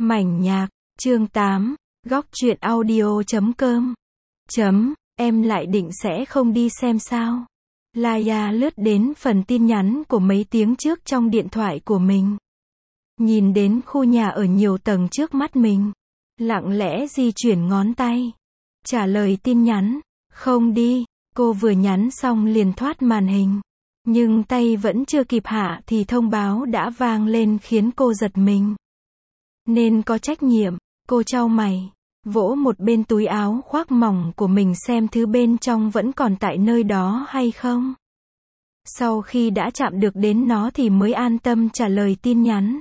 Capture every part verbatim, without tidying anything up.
Mảnh nhạc, chương tám, góc truyện audio chấm com. Chấm, em lại định sẽ không đi xem sao? Laya lướt đến phần tin nhắn của mấy tiếng trước trong điện thoại của mình. Nhìn đến khu nhà ở nhiều tầng trước mắt mình. Lặng lẽ di chuyển ngón tay. Trả lời tin nhắn, không đi. Cô vừa nhắn xong liền thoát màn hình. Nhưng tay vẫn chưa kịp hạ thì thông báo đã vang lên khiến cô giật mình. Nên có trách nhiệm, cô chau mày, vỗ một bên túi áo khoác mỏng của mình xem thứ bên trong vẫn còn tại nơi đó hay không. Sau khi đã chạm được đến nó thì mới an tâm trả lời tin nhắn.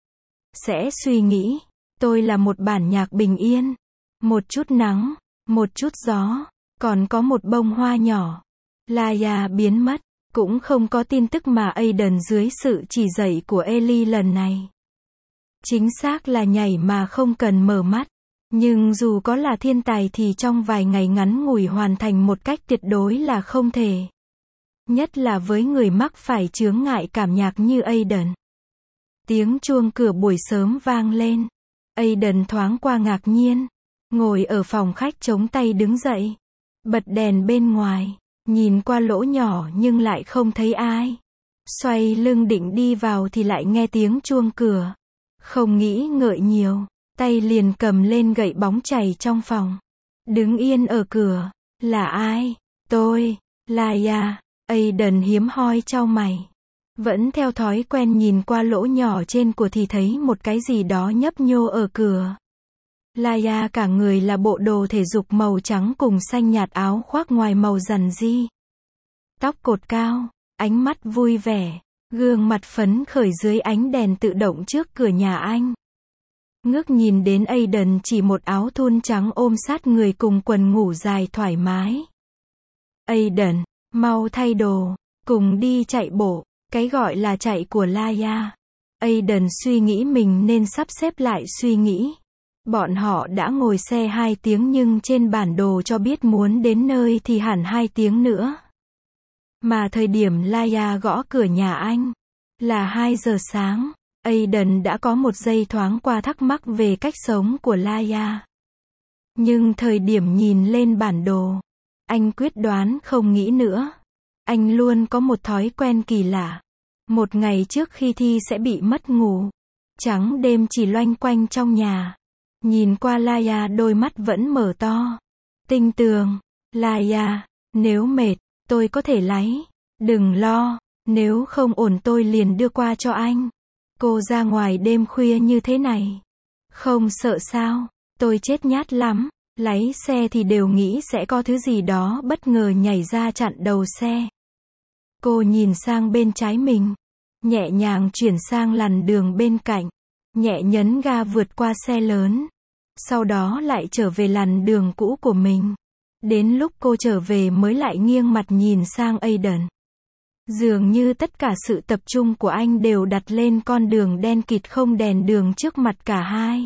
Sẽ suy nghĩ, tôi là một bản nhạc bình yên. Một chút nắng, một chút gió, còn có một bông hoa nhỏ. Laya biến mất, cũng không có tin tức mà Aiden dưới sự chỉ dạy của Ellie lần này. Chính xác là nhảy mà không cần mở mắt. Nhưng dù có là thiên tài thì trong vài ngày ngắn ngủi hoàn thành một cách tuyệt đối là không thể. Nhất là với người mắc phải chướng ngại cảm nhạc như Aiden. Tiếng chuông cửa buổi sớm vang lên. Aiden thoáng qua ngạc nhiên. Ngồi ở phòng khách chống tay đứng dậy. Bật đèn bên ngoài. Nhìn qua lỗ nhỏ nhưng lại không thấy ai. Xoay lưng định đi vào thì lại nghe tiếng chuông cửa. Không nghĩ ngợi nhiều, tay liền cầm lên gậy bóng chày trong phòng. Đứng yên ở cửa, là ai? Tôi, Laya. Aiden hiếm hoi chau mày. Vẫn theo thói quen nhìn qua lỗ nhỏ trên của thì thấy một cái gì đó nhấp nhô ở cửa. Laya cả người là bộ đồ thể dục màu trắng cùng xanh nhạt áo khoác ngoài màu rằn ri. Tóc cột cao, ánh mắt vui vẻ. Gương mặt phấn khởi dưới ánh đèn tự động trước cửa nhà anh. Ngước nhìn đến Aiden chỉ một áo thun trắng ôm sát người cùng quần ngủ dài thoải mái. Aiden, mau thay đồ, cùng đi chạy bộ, cái gọi là chạy của Laya. Aiden suy nghĩ mình nên sắp xếp lại suy nghĩ. Bọn họ đã ngồi xe hai tiếng nhưng trên bản đồ cho biết muốn đến nơi thì hẳn hai tiếng nữa. Mà thời điểm Laya gõ cửa nhà anh là hai giờ sáng, Aiden đã có một giây thoáng qua thắc mắc về cách sống của Laya. Nhưng thời điểm nhìn lên bản đồ, anh quyết đoán không nghĩ nữa. Anh luôn có một thói quen kỳ lạ. Một ngày trước khi thi sẽ bị mất ngủ. Trắng đêm chỉ loanh quanh trong nhà. Nhìn qua Laya đôi mắt vẫn mở to. Tinh tường, Laya, nếu mệt, tôi có thể lái. Đừng lo, nếu không ổn tôi liền đưa qua cho anh. Cô ra ngoài đêm khuya như thế này. Không sợ sao, tôi chết nhát lắm. Lái xe thì đều nghĩ sẽ có thứ gì đó bất ngờ nhảy ra chặn đầu xe. Cô nhìn sang bên trái mình. Nhẹ nhàng chuyển sang làn đường bên cạnh. Nhẹ nhấn ga vượt qua xe lớn. Sau đó lại trở về làn đường cũ của mình. Đến lúc cô trở về mới lại nghiêng mặt nhìn sang Aiden. Dường như tất cả sự tập trung của anh đều đặt lên con đường đen kịt không đèn đường trước mặt cả hai.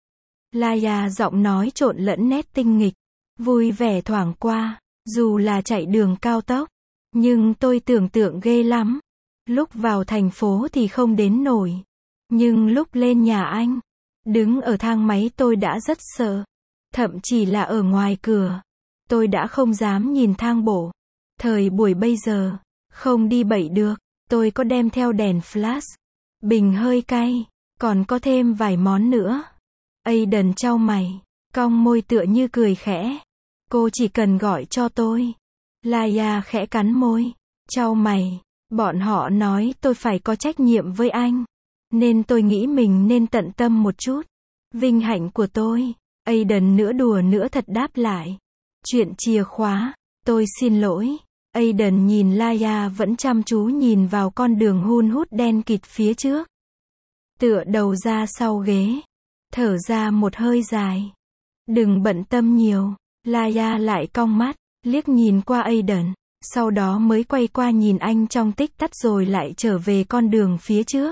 Laya giọng nói trộn lẫn nét tinh nghịch, vui vẻ thoảng qua, dù là chạy đường cao tốc. Nhưng tôi tưởng tượng ghê lắm. Lúc vào thành phố thì không đến nổi. Nhưng lúc lên nhà anh, đứng ở thang máy tôi đã rất sợ. Thậm chí là ở ngoài cửa, tôi đã không dám nhìn thang bộ. Thời buổi bây giờ, không đi bậy được, tôi có đem theo đèn flash, bình hơi cay, còn có thêm vài món nữa. Aiden chau mày, cong môi tựa như cười khẽ. Cô chỉ cần gọi cho tôi. Laya khẽ cắn môi, chau mày, bọn họ nói tôi phải có trách nhiệm với anh. Nên tôi nghĩ mình nên tận tâm một chút. Vinh hạnh của tôi. Aiden nửa đùa nửa thật đáp lại. Chuyện chìa khóa, tôi xin lỗi. Aiden nhìn Laya vẫn chăm chú nhìn vào con đường hun hút đen kịt phía trước. Tựa đầu ra sau ghế. Thở ra một hơi dài. Đừng bận tâm nhiều. Laya lại cong mắt, liếc nhìn qua Aiden. Sau đó mới quay qua nhìn anh trong tích tắc rồi lại trở về con đường phía trước.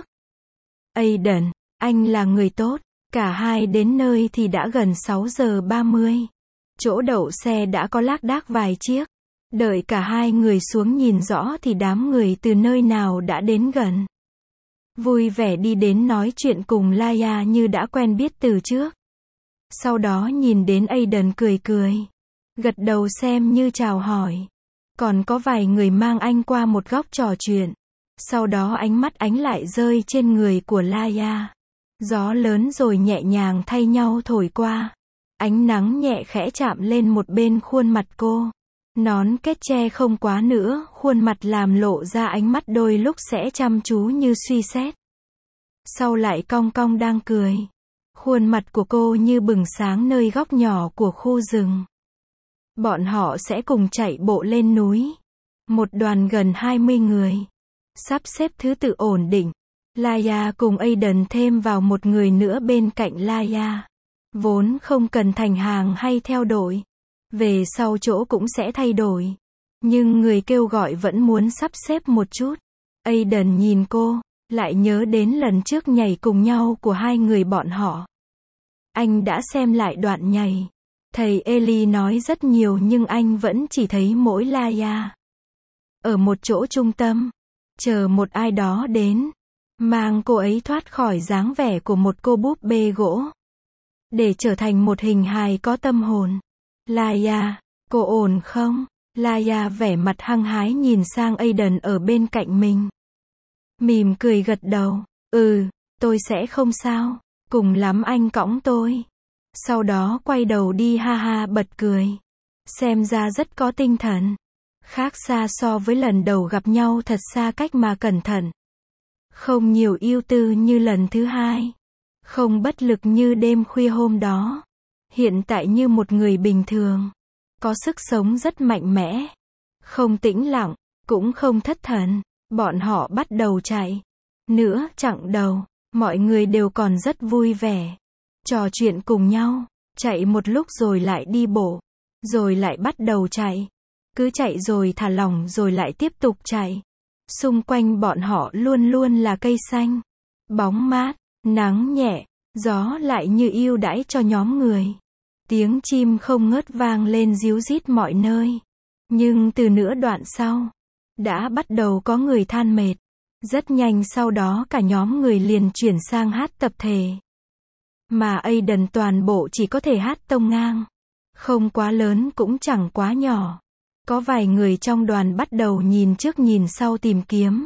Aiden, anh là người tốt. Cả hai đến nơi thì đã gần sáu giờ ba mươi. Chỗ đậu xe đã có lác đác vài chiếc. Đợi cả hai người xuống nhìn rõ thì đám người từ nơi nào đã đến gần. vui vẻ đi đến nói chuyện cùng Laia như đã quen biết từ trước. Sau đó nhìn đến Aiden cười cười, gật đầu xem như chào hỏi. Còn có vài người mang anh qua một góc trò chuyện. Sau đó ánh mắt ánh lại rơi trên người của Laia. Gió lớn rồi nhẹ nhàng thay nhau thổi qua. Ánh nắng nhẹ khẽ chạm lên một bên khuôn mặt cô. Nón kết che không quá nữa, khuôn mặt làm lộ ra ánh mắt đôi lúc sẽ chăm chú như suy xét. Sau lại cong cong đang cười. Khuôn mặt của cô như bừng sáng nơi góc nhỏ của khu rừng. Bọn họ sẽ cùng chạy bộ lên núi. Một đoàn gần hai mươi người. Sắp xếp thứ tự ổn định. Laia cùng Aiden thêm vào một người nữa bên cạnh Laia. Vốn không cần thành hàng hay theo đội. Về sau chỗ cũng sẽ thay đổi. Nhưng người kêu gọi vẫn muốn sắp xếp một chút. Aiden nhìn cô, lại nhớ đến lần trước nhảy cùng nhau của hai người bọn họ. Anh đã xem lại đoạn nhảy. Thầy Eli nói rất nhiều nhưng anh vẫn chỉ thấy mỗi Laia. Ở một chỗ trung tâm, chờ một ai đó đến, mang cô ấy thoát khỏi dáng vẻ của một cô búp bê gỗ, để trở thành một hình hài có tâm hồn. Laia, cô ổn không? Laia vẻ mặt hăng hái nhìn sang Aiden ở bên cạnh mình. Mỉm cười gật đầu, ừ, tôi sẽ không sao, cùng lắm anh cõng tôi. Sau đó quay đầu đi ha ha bật cười. Xem ra rất có tinh thần. Khác xa so với lần đầu gặp nhau thật xa cách mà cẩn thận. Không nhiều ưu tư như lần thứ hai. Không bất lực như đêm khuya hôm đó. Hiện tại như một người bình thường. Có sức sống rất mạnh mẽ. Không tĩnh lặng, cũng không thất thần. Bọn họ bắt đầu chạy. Nữa chặng đầu, mọi người đều còn rất vui vẻ. Trò chuyện cùng nhau, chạy một lúc rồi lại đi bộ, rồi lại bắt đầu chạy. Cứ chạy rồi thả lỏng rồi lại tiếp tục chạy. Xung quanh bọn họ luôn luôn là cây xanh, bóng mát, nắng nhẹ, gió lại như ưu đãi cho nhóm người. Tiếng chim không ngớt vang lên ríu rít mọi nơi. Nhưng từ nửa đoạn sau, đã bắt đầu có người than mệt. Rất nhanh sau đó cả nhóm người liền chuyển sang hát tập thể. Mà Aiden toàn bộ chỉ có thể hát tông ngang. Không quá lớn cũng chẳng quá nhỏ. Có vài người trong đoàn bắt đầu nhìn trước nhìn sau tìm kiếm.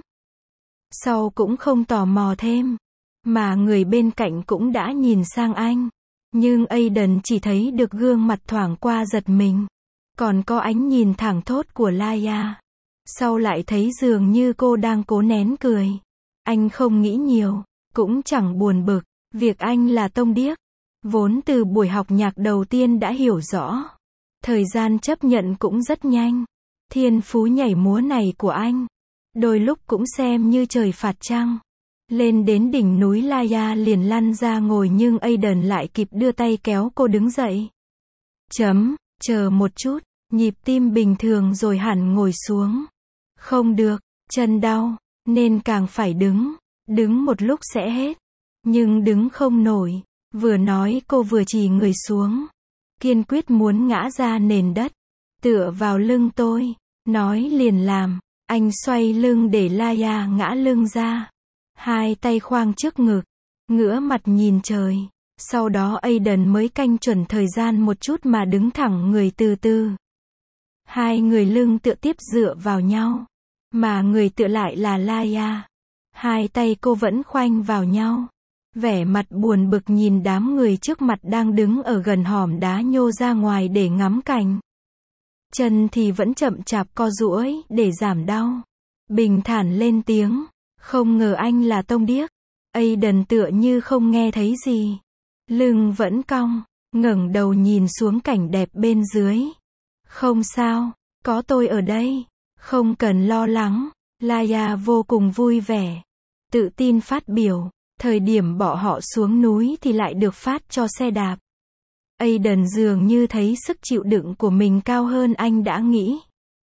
Sau cũng không tò mò thêm. Mà người bên cạnh cũng đã nhìn sang anh. Nhưng Aiden chỉ thấy được gương mặt thoảng qua giật mình. Còn có ánh nhìn thẳng thốt của Laia. Sau lại thấy dường như cô đang cố nén cười. Anh không nghĩ nhiều, cũng chẳng buồn bực. Việc anh là tông điếc. Vốn từ buổi học nhạc đầu tiên đã hiểu rõ. Thời gian chấp nhận cũng rất nhanh. Thiên phú nhảy múa này của anh, đôi lúc cũng xem như trời phạt trăng. Lên đến đỉnh núi Laia liền lăn ra ngồi nhưng Aiden lại kịp đưa tay kéo cô đứng dậy. Chấm, chờ một chút, nhịp tim bình thường rồi hẳn ngồi xuống. Không được, chân đau, nên càng phải đứng. Đứng một lúc sẽ hết. Nhưng đứng không nổi. Vừa nói cô vừa chỉ người xuống. Kiên quyết muốn ngã ra nền đất. Tựa vào lưng tôi. Nói liền làm. Anh xoay lưng để Laia ngã lưng ra. Hai tay khoang trước ngực. Ngửa mặt nhìn trời. Sau đó Aiden mới canh chuẩn thời gian một chút mà đứng thẳng người từ từ. Hai người lưng tựa tiếp dựa vào nhau. Mà người tựa lại là Laia. Hai tay cô vẫn khoanh vào nhau. Vẻ mặt buồn bực nhìn đám người trước mặt đang đứng ở gần hòm đá nhô ra ngoài để ngắm cảnh. Chân thì vẫn chậm chạp co duỗi để giảm đau. Bình thản lên tiếng. Không ngờ anh là tông điếc. Aiden tựa như không nghe thấy gì. Lưng vẫn cong. Ngẩng đầu nhìn xuống cảnh đẹp bên dưới. Không sao. Có tôi ở đây. Không cần lo lắng. Laia vô cùng vui vẻ. Tự tin phát biểu. Thời điểm bỏ họ xuống núi thì lại được phát cho xe đạp. Aiden dường như thấy sức chịu đựng của mình cao hơn anh đã nghĩ.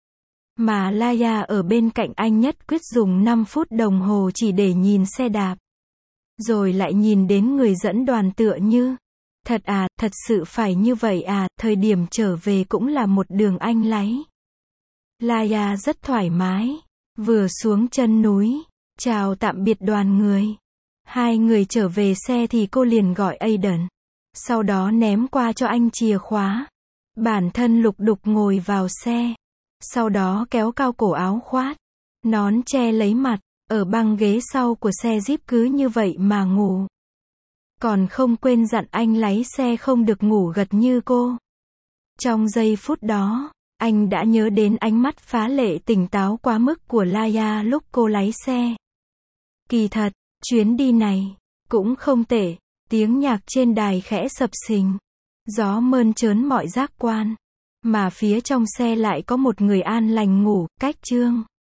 Mà Laia ở bên cạnh anh nhất quyết dùng năm phút đồng hồ chỉ để nhìn xe đạp. Rồi lại nhìn đến người dẫn đoàn tựa như. Thật à, thật sự phải như vậy à, thời điểm trở về cũng là một đường anh lái. Laia rất thoải mái. Vừa xuống chân núi. Chào tạm biệt đoàn người. Hai người trở về xe thì cô liền gọi Aiden. Sau đó ném qua cho anh chìa khóa. Bản thân lục đục ngồi vào xe. Sau đó kéo cao cổ áo khoác, nón che lấy mặt, ở băng ghế sau của xe Jeep cứ như vậy mà ngủ. Còn không quên dặn anh lái xe không được ngủ gật như cô. Trong giây phút đó, anh đã nhớ đến ánh mắt phá lệ tỉnh táo quá mức của Laya lúc cô lái xe. Kỳ thật, chuyến đi này cũng không tệ, tiếng nhạc trên đài khẽ sập sình, gió mơn trớn mọi giác quan, mà phía trong xe lại có một người an lành ngủ, cách chương.